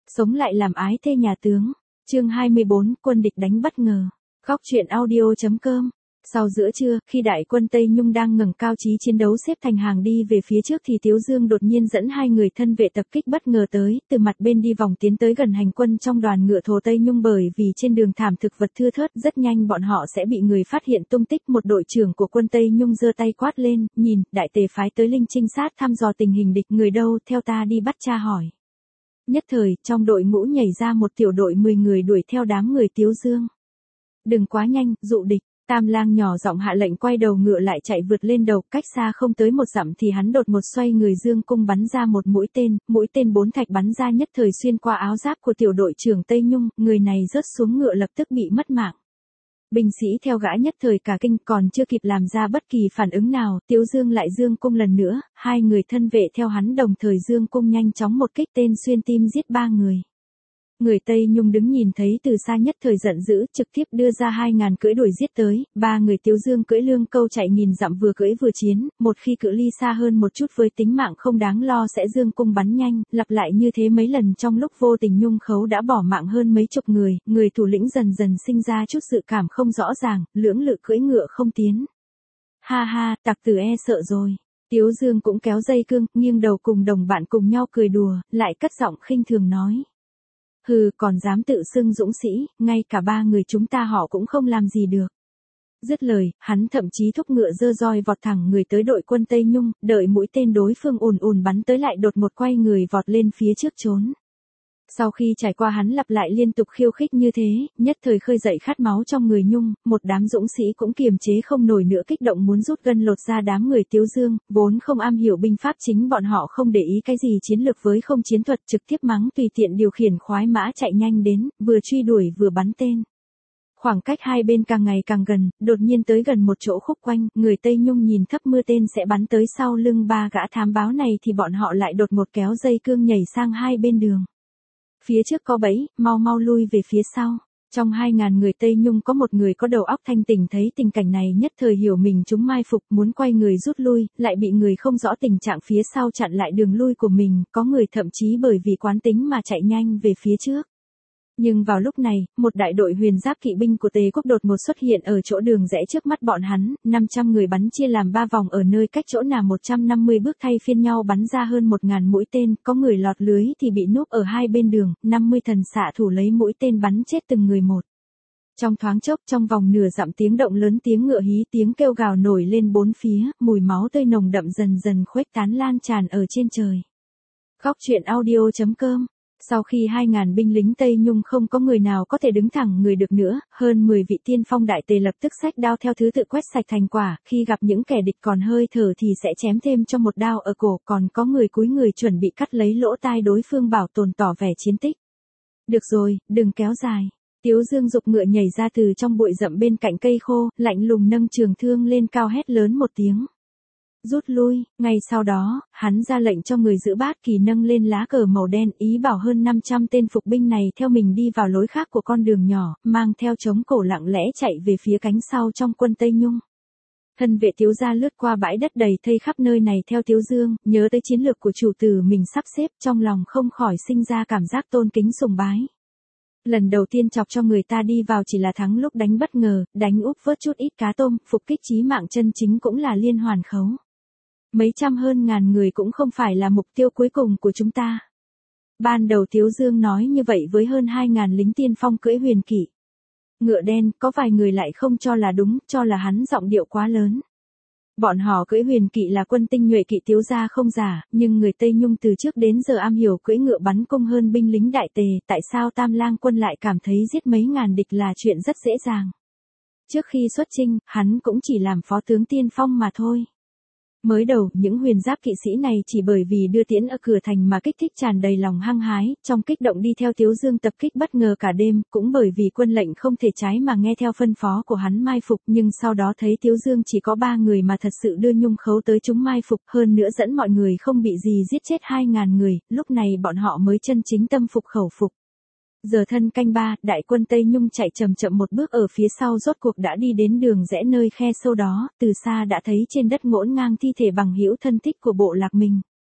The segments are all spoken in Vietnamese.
Sống lại làm ái thê nhà tướng. Chương 24, quân địch đánh bất ngờ. Góc truyện audio.com. Sau giữa trưa, khi đại quân Tây Nhung đang ngẩng cao chí chiến đấu xếp thành hàng đi về phía trước thì Tiếu Dương đột nhiên dẫn hai người thân vệ tập kích bất ngờ tới, từ mặt bên đi vòng tiến tới gần hành quân trong đoàn ngựa thồ Tây Nhung, bởi vì trên đường thảm thực vật thưa thớt, rất nhanh bọn họ sẽ bị người phát hiện tung tích. Một đội trưởng của quân Tây Nhung giơ tay quát lên, nhìn, đại tề phái tới linh trinh sát thăm dò tình hình địch, người đâu, theo ta đi bắt tra hỏi. Nhất thời, trong đội ngũ nhảy ra một tiểu đội 10 người đuổi theo đám người Tiếu Dương. Đừng quá nhanh, dụ địch. Tam Lang nhỏ giọng hạ lệnh, quay đầu ngựa lại chạy vượt lên đầu, cách xa không tới một dặm thì hắn đột một xoay người dương cung bắn ra một mũi tên 4 thạch bắn ra nhất thời xuyên qua áo giáp của tiểu đội trưởng Tây Nhung, người này rớt xuống ngựa lập tức bị mất mạng. Binh sĩ theo gã nhất thời cả kinh, còn chưa kịp làm ra bất kỳ phản ứng nào, Tiếu Dương lại dương cung lần nữa, hai người thân vệ theo hắn đồng thời dương cung nhanh chóng một kích tên xuyên tim giết 3 người. Người Tây Nhung đứng nhìn thấy từ xa nhất thời giận dữ, trực tiếp đưa ra 2000 cưỡi đuổi giết tới, 3 người Tiếu Dương cưỡi lương câu chạy nghìn dặm vừa cưỡi vừa chiến, một khi cự ly xa hơn một chút với tính mạng không đáng lo sẽ dương cung bắn nhanh, lặp lại như thế mấy lần trong lúc vô tình Nhung Khấu đã bỏ mạng hơn mấy chục người, người thủ lĩnh dần dần sinh ra chút dự cảm không rõ ràng, lưỡng lự cưỡi ngựa không tiến. Ha ha, tặc tử e sợ rồi. Tiếu Dương cũng kéo dây cương, nghiêng đầu cùng đồng bạn cùng nhau cười đùa, lại cất giọng khinh thường nói. Hừ, còn dám tự xưng dũng sĩ, ngay cả 3 người chúng ta họ cũng không làm gì được. Dứt lời, hắn thậm chí thúc ngựa giơ roi vọt thẳng người tới đội quân Tây Nhung, đợi mũi tên đối phương ùn bắn tới lại đột một quay người vọt lên phía trước trốn. Sau khi trải qua hắn lặp lại liên tục khiêu khích như thế, nhất thời khơi dậy khát máu trong người Nhung, một đám dũng sĩ cũng kiềm chế không nổi nữa, kích động muốn rút gân lột ra đám người Tiếu Dương, vốn không am hiểu binh pháp, chính bọn họ không để ý cái gì chiến lược với không chiến thuật, trực tiếp mắng tùy tiện điều khiển khoái mã chạy nhanh đến, vừa truy đuổi vừa bắn tên. Khoảng cách hai bên càng ngày càng gần, đột nhiên tới gần một chỗ khúc quanh, người Tây Nhung nhìn thấp mưa tên sẽ bắn tới sau lưng 3 gã thám báo này thì bọn họ lại đột một kéo dây cương nhảy sang hai bên đường. Phía trước có bẫy, mau lui về phía sau. Trong 2000 người Tây Nhung có một người có đầu óc thanh tỉnh, thấy tình cảnh này nhất thời hiểu mình chúng mai phục, muốn quay người rút lui, lại bị người không rõ tình trạng phía sau chặn lại đường lui của mình, có người thậm chí bởi vì quán tính mà chạy nhanh về phía trước. Nhưng vào lúc này, một đại đội huyền giáp kỵ binh của Tề quốc đột một xuất hiện ở chỗ đường rẽ trước mắt bọn hắn, 500 người bắn chia làm 3 vòng ở nơi cách chỗ nào 150 bước thay phiên nhau bắn ra hơn 1000 mũi tên, có người lọt lưới thì bị núp ở hai bên đường, 50 thần xạ thủ lấy mũi tên bắn chết từng người một. Trong thoáng chốc, trong vòng nửa dặm tiếng động lớn, tiếng ngựa hí, tiếng kêu gào nổi lên bốn phía, mùi máu tươi nồng đậm dần dần khuếch tán lan tràn ở trên trời. Góc truyện audio.com. Sau khi 2000 binh lính Tây Nhung không có người nào có thể đứng thẳng người được nữa, hơn 10 vị tiên phong đại tề lập tức xách đao theo thứ tự quét sạch thành quả, khi gặp những kẻ địch còn hơi thở thì sẽ chém thêm cho một đao ở cổ, còn có người cúi người chuẩn bị cắt lấy lỗ tai đối phương bảo tồn tỏ vẻ chiến tích. Được rồi, đừng kéo dài. Tiếu Dương giục ngựa nhảy ra từ trong bụi rậm bên cạnh cây khô, lạnh lùng nâng trường thương lên cao hét lớn một tiếng. Rút lui, ngay sau đó, hắn ra lệnh cho người giữ bát kỳ nâng lên lá cờ màu đen, ý bảo hơn 500 tên phục binh này theo mình đi vào lối khác của con đường nhỏ, mang theo trống cổ lặng lẽ chạy về phía cánh sau trong quân Tây Nhung. Thân vệ Tiếu gia lướt qua bãi đất đầy thây khắp nơi này theo Tiếu Dương, nhớ tới chiến lược của chủ tử mình sắp xếp, trong lòng không khỏi sinh ra cảm giác tôn kính sùng bái. Lần đầu tiên chọc cho người ta đi vào chỉ là thắng lúc đánh bất ngờ, đánh úp vớt chút ít cá tôm, phục kích chí mạng chân chính cũng là liên hoàn khấu. Mấy trăm hơn ngàn người cũng không phải là mục tiêu cuối cùng của chúng ta. Ban đầu Tiếu Dương nói như vậy với hơn 2000 lính tiên phong cưỡi huyền kỵ. Ngựa đen, có vài người lại không cho là đúng, cho là hắn giọng điệu quá lớn. Bọn họ cưỡi huyền kỵ là quân tinh nhuệ kỵ Tiếu gia không giả, nhưng người Tây Nhung từ trước đến giờ am hiểu cưỡi ngựa bắn cung hơn binh lính đại tề, tại sao Tam Lang quân lại cảm thấy giết mấy ngàn địch là chuyện rất dễ dàng. Trước khi xuất chinh, hắn cũng chỉ làm phó tướng tiên phong mà thôi. Mới đầu, những huyền giáp kỵ sĩ này chỉ bởi vì đưa tiễn ở cửa thành mà kích thích tràn đầy lòng hăng hái, trong kích động đi theo Tiếu Dương tập kích bất ngờ cả đêm, cũng bởi vì quân lệnh không thể trái mà nghe theo phân phó của hắn mai phục, nhưng sau đó thấy Tiếu Dương chỉ có 3 người mà thật sự đưa Nhung Khấu tới chúng mai phục, hơn nữa dẫn mọi người không bị gì giết chết 2000 người, lúc này bọn họ mới chân chính tâm phục khẩu phục. Giờ thân canh 3, đại quân Tây Nhung chạy chậm chậm một bước ở phía sau rốt cuộc đã đi đến đường rẽ nơi khe sâu đó, từ xa đã thấy trên đất ngổn ngang thi thể bằng hữu thân thích của bộ lạc mình.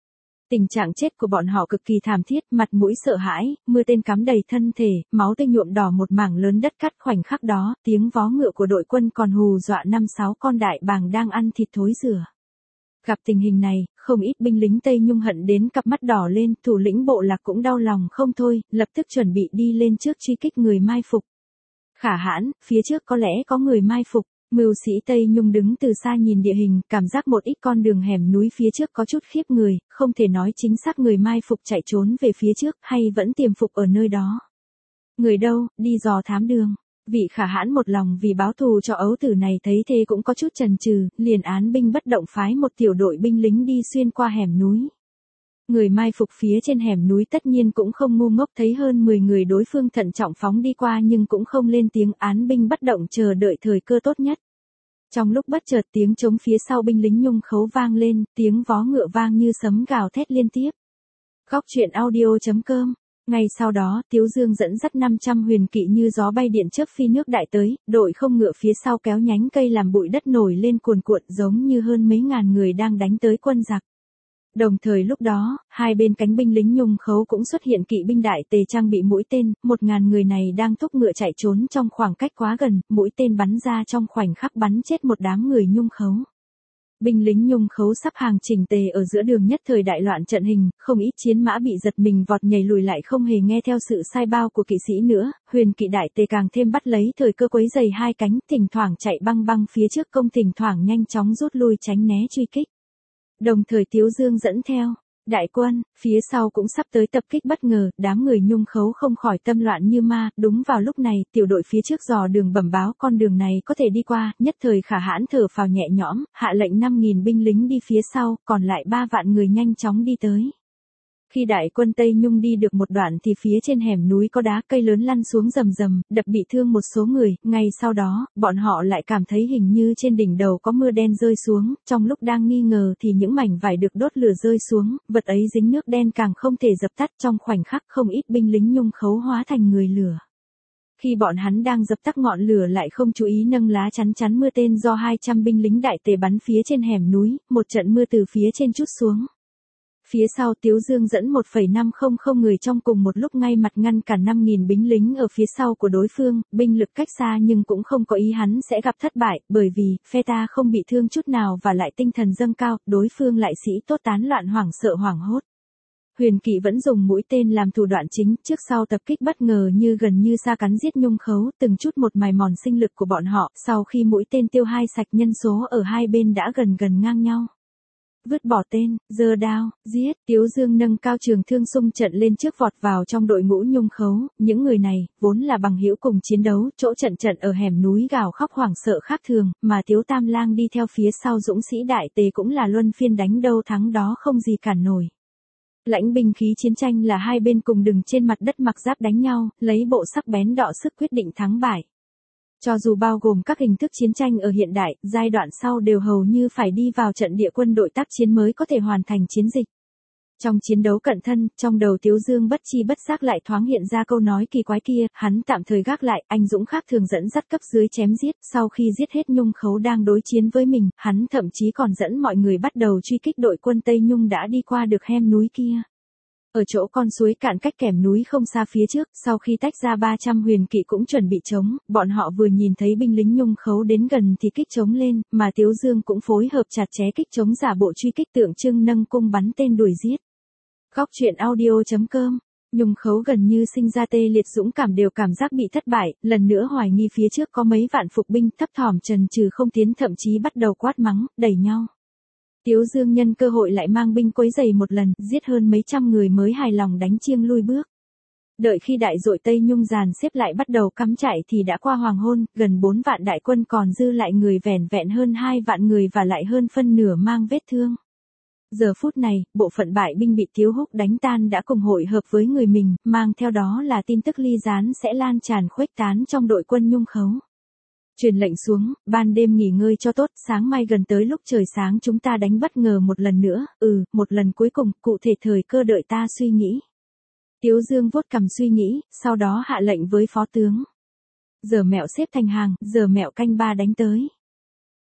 Tình trạng chết của bọn họ cực kỳ thảm thiết, mặt mũi sợ hãi, mưa tên cắm đầy thân thể, máu tươi nhuộm đỏ một mảng lớn đất cát. Khoảnh khắc đó, tiếng vó ngựa của đội quân còn hù dọa 5-6 con đại bàng đang ăn thịt thối rữa. Gặp tình hình này, không ít binh lính Tây Nhung hận đến cặp mắt đỏ lên, thủ lĩnh bộ lạc cũng đau lòng không thôi, lập tức chuẩn bị đi lên trước truy kích người mai phục. Khả hãn, phía trước có lẽ có người mai phục. Mưu sĩ Tây Nhung đứng từ xa nhìn địa hình, cảm giác một ít con đường hẻm núi phía trước có chút khiếp người, không thể nói chính xác người mai phục chạy trốn về phía trước hay vẫn tiềm phục ở nơi đó. Người đâu, đi dò thám đường. Vị Khả hãn một lòng vì báo thù cho ấu tử này thấy thế cũng có chút chần chừ, liền án binh bất động phái một tiểu đội binh lính đi xuyên qua hẻm núi. Người mai phục phía trên hẻm núi tất nhiên cũng không ngu ngốc, thấy hơn 10 người đối phương thận trọng phóng đi qua nhưng cũng không lên tiếng, án binh bất động chờ đợi thời cơ tốt nhất. Trong lúc bất chợt tiếng trống phía sau binh lính Nhung Khấu vang lên, tiếng vó ngựa vang như sấm gào thét liên tiếp. Góc truyện audio.com. Ngay sau đó, Tiếu Dương dẫn dắt 500 huyền kỵ như gió bay điện chớp phi nước đại tới, đội không ngựa phía sau kéo nhánh cây làm bụi đất nổi lên cuồn cuộn, giống như hơn mấy ngàn người đang đánh tới quân giặc. Đồng thời lúc đó, hai bên cánh binh lính Nhung Khấu cũng xuất hiện kỵ binh đại tề trang bị mũi tên, 1000 người này đang thúc ngựa chạy trốn trong khoảng cách quá gần, mũi tên bắn ra trong khoảnh khắc bắn chết một đám người Nhung Khấu. Binh lính Nhung Khấu sắp hàng chỉnh tề ở giữa đường, nhất thời đại loạn trận hình, không ít chiến mã bị giật mình vọt nhảy lùi lại, không hề nghe theo sự sai bao của kỵ sĩ nữa, huyền kỵ đại tề càng thêm bắt lấy thời cơ quấy giày hai cánh, thỉnh thoảng chạy băng băng phía trước công, thỉnh thoảng nhanh chóng rút lui tránh né truy kích. Đồng thời Tiếu Dương dẫn theo đại quân, phía sau cũng sắp tới tập kích bất ngờ, đám người Nhung Khấu không khỏi tâm loạn như ma. Đúng vào lúc này, tiểu đội phía trước dò đường bẩm báo con đường này có thể đi qua, nhất thời Khả hãn thở phào nhẹ nhõm, hạ lệnh 5000 binh lính đi phía sau, còn lại 3 vạn người nhanh chóng đi tới. Khi đại quân Tây Nhung đi được một đoạn thì phía trên hẻm núi có đá cây lớn lăn xuống rầm rầm, đập bị thương một số người, ngay sau đó, bọn họ lại cảm thấy hình như trên đỉnh đầu có mưa đen rơi xuống, trong lúc đang nghi ngờ thì những mảnh vải được đốt lửa rơi xuống, vật ấy dính nước đen càng không thể dập tắt, trong khoảnh khắc không ít binh lính Nhung Khấu hóa thành người lửa. Khi bọn hắn đang dập tắt ngọn lửa lại không chú ý nâng lá chắn mưa tên do 200 binh lính đại tề bắn phía trên hẻm núi, một trận mưa từ phía trên trút xuống. Phía sau Tiếu Dương dẫn 1,500 người trong cùng một lúc ngay mặt ngăn cản 5000 binh lính ở phía sau của đối phương, binh lực cách xa nhưng cũng không có ý hắn sẽ gặp thất bại, bởi vì phe ta không bị thương chút nào và lại tinh thần dâng cao, đối phương lại sĩ tốt tán loạn hoảng sợ hoảng hốt. Huyền kỵ vẫn dùng mũi tên làm thủ đoạn chính, trước sau tập kích bất ngờ như gần như sa cắn giết Nhung Khấu, từng chút một mài mòn sinh lực của bọn họ, sau khi mũi tên tiêu hai sạch nhân số ở hai bên đã gần ngang nhau. Vứt bỏ tên, giơ đao, giết, Tiếu Dương nâng cao trường thương xung trận lên trước vọt vào trong đội ngũ Nhung Khấu, những người này, vốn là bằng hữu cùng chiến đấu, chỗ trận ở hẻm núi gào khóc hoảng sợ khác thường, mà Tiếu Tam Lang đi theo phía sau dũng sĩ đại tề cũng là luân phiên đánh đâu thắng đó không gì cản nổi. Lãnh binh khí chiến tranh là hai bên cùng đừng trên mặt đất mặc giáp đánh nhau, lấy bộ sắc bén đọ sức quyết định thắng bại. Cho dù bao gồm các hình thức chiến tranh ở hiện đại, giai đoạn sau đều hầu như phải đi vào trận địa quân đội tác chiến mới có thể hoàn thành chiến dịch. Trong chiến đấu cận thân, trong đầu Tiếu Dương bất chi bất giác lại thoáng hiện ra câu nói kỳ quái kia, hắn tạm thời gác lại, anh dũng khác thường dẫn dắt cấp dưới chém giết, sau khi giết hết Nhung Khấu đang đối chiến với mình, hắn thậm chí còn dẫn mọi người bắt đầu truy kích đội quân Tây Nhung đã đi qua được hem núi kia. Ở chỗ con suối cạn cách kèm núi không xa phía trước, sau khi tách ra 300 huyền kỵ cũng chuẩn bị chống, bọn họ vừa nhìn thấy binh lính Nhung Khấu đến gần thì kích chống lên, mà Tiếu Dương cũng phối hợp chặt chẽ kích chống giả bộ truy kích, tượng trưng nâng cung bắn tên đuổi giết. Góc truyện audio.com. Nhung Khấu gần như sinh ra tê liệt, dũng cảm đều cảm giác bị thất bại, lần nữa hoài nghi phía trước có mấy vạn phục binh, thấp thỏm chần chừ không tiến, thậm chí bắt đầu quát mắng, đẩy nhau. Tiếu Dương nhân cơ hội lại mang binh quấy rầy một lần, giết hơn mấy trăm người mới hài lòng đánh chiêng lui bước. Đợi khi đại đội Tây Nhung dàn xếp lại bắt đầu cắm trại thì đã qua hoàng hôn, gần 4 vạn đại quân còn dư lại người vẻn vẹn hơn 2 vạn người và lại hơn phân nửa mang vết thương. Giờ phút này, bộ phận bại binh bị Tiếu Húc đánh tan đã cùng hội hợp với người mình, mang theo đó là tin tức ly gián sẽ lan tràn khuếch tán trong đội quân Nhung Khấu. Truyền lệnh xuống, ban đêm nghỉ ngơi cho tốt, sáng mai gần tới lúc trời sáng chúng ta đánh bất ngờ một lần nữa, một lần cuối cùng, cụ thể thời cơ đợi ta suy nghĩ. Tiếu Dương vuốt cằm suy nghĩ, sau đó hạ lệnh với phó tướng. Giờ mẹo xếp thành hàng, giờ mẹo canh ba đánh tới.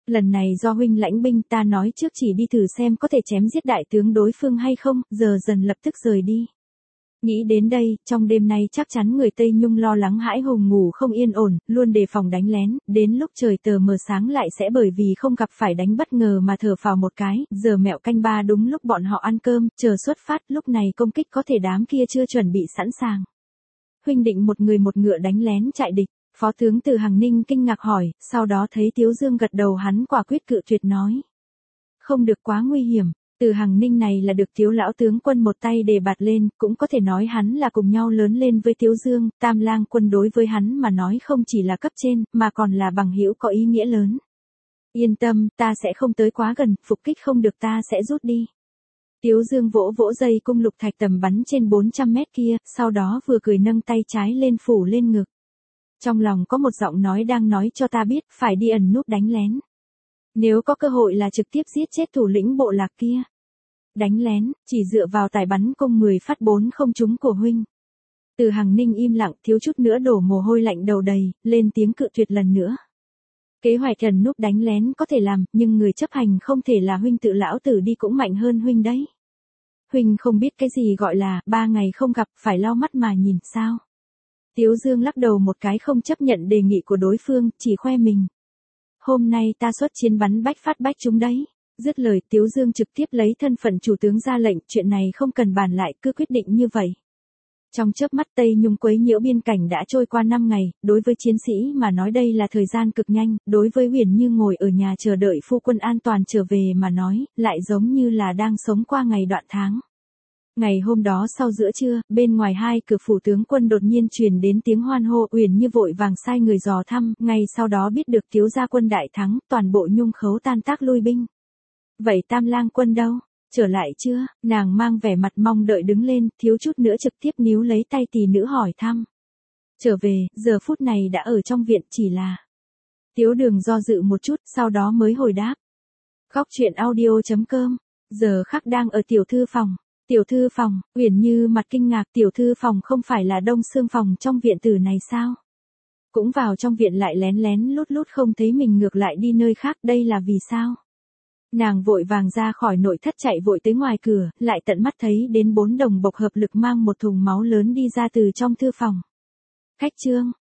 Lần này do huynh lãnh binh, ta nói trước chỉ đi thử xem có thể chém giết đại tướng đối phương hay không, giờ dần lập tức rời đi. Nghĩ đến đây, trong đêm nay chắc chắn người Tây Nhung lo lắng hãi hùng ngủ không yên ổn, luôn đề phòng đánh lén, đến lúc trời tờ mờ sáng lại sẽ bởi vì không gặp phải đánh bất ngờ mà thở phào một cái, giờ mẹo canh ba đúng lúc bọn họ ăn cơm, chờ xuất phát, lúc này công kích có thể đám kia chưa chuẩn bị sẵn sàng. Huynh định một người một ngựa đánh lén chạy địch, Phó tướng Từ Hằng Ninh kinh ngạc hỏi, sau đó thấy Tiếu Dương gật đầu hắn quả quyết cự tuyệt nói. Không được, quá nguy hiểm. Từ Hằng Ninh này là được Tiếu lão tướng quân một tay đề bạt lên, cũng có thể nói hắn là cùng nhau lớn lên với Tiếu Dương, Tam Lang quân đối với hắn mà nói không chỉ là cấp trên, mà còn là bằng hữu có ý nghĩa lớn. Yên tâm, ta sẽ không tới quá gần, phục kích không được ta sẽ rút đi. Tiếu Dương vỗ vỗ dây cung lục thạch tầm bắn trên 400 mét kia, sau đó vừa cười nâng tay trái lên phủ lên ngực. Trong lòng có một giọng nói đang nói cho ta biết, phải đi ẩn núp đánh lén. Nếu có cơ hội là trực tiếp giết chết thủ lĩnh bộ lạc kia. Đánh lén, chỉ dựa vào tài bắn cung 10 phát 4 không trúng của huynh. Từ Hằng Ninh im lặng, thiếu chút nữa đổ mồ hôi lạnh đầu đầy, lên tiếng cự tuyệt lần nữa. Kế hoạch ẩn núp đánh lén có thể làm, nhưng người chấp hành không thể là huynh, tự lão tử đi cũng mạnh hơn huynh đấy. Huynh không biết cái gì gọi là 3 ngày không gặp, phải lau mắt mà nhìn sao. Tiếu Dương lắc đầu một cái, không chấp nhận đề nghị của đối phương, chỉ khoe mình. Hôm nay ta xuất chiến bắn bách phát bách chúng đấy. Dứt lời, Tiếu Dương trực tiếp lấy thân phận chủ tướng ra lệnh, chuyện này không cần bàn lại, cứ quyết định như vậy. Trong chớp mắt Tây Nhung quấy nhiễu biên cảnh đã trôi qua 5 ngày, đối với chiến sĩ mà nói đây là thời gian cực nhanh, đối với Uyển Như ngồi ở nhà chờ đợi phu quân an toàn trở về mà nói, lại giống như là đang sống qua ngày đoạn tháng. Ngày hôm đó sau giữa trưa, bên ngoài hai cửa phủ tướng quân đột nhiên truyền đến tiếng hoan hô, Uyển Như vội vàng sai người dò thăm, ngay sau đó biết được Tiếu gia quân đại thắng, toàn bộ Nhung khấu tan tác lui binh. Vậy Tam Lang quân đâu? Trở lại chưa? Nàng mang vẻ mặt mong đợi đứng lên, thiếu chút nữa trực tiếp níu lấy tay tỷ nữ hỏi thăm. Trở về, giờ phút này đã ở trong viện, chỉ là. Tiếu Đường do dự một chút, sau đó mới hồi đáp. Góc truyện audio.com, giờ khắc đang ở tiểu thư phòng. Tiểu thư phòng, Uyển Như mặt kinh ngạc, tiểu thư phòng không phải là Đông Xương phòng trong viện tử này sao? Cũng vào trong viện lại lén lén lút lút không thấy mình, ngược lại đi nơi khác, đây là vì sao? Nàng vội vàng ra khỏi nội thất chạy vội tới ngoài cửa, lại tận mắt thấy đến 4 đồng bộc hợp lực mang một thùng máu lớn đi ra từ trong thư phòng. Khách Trương,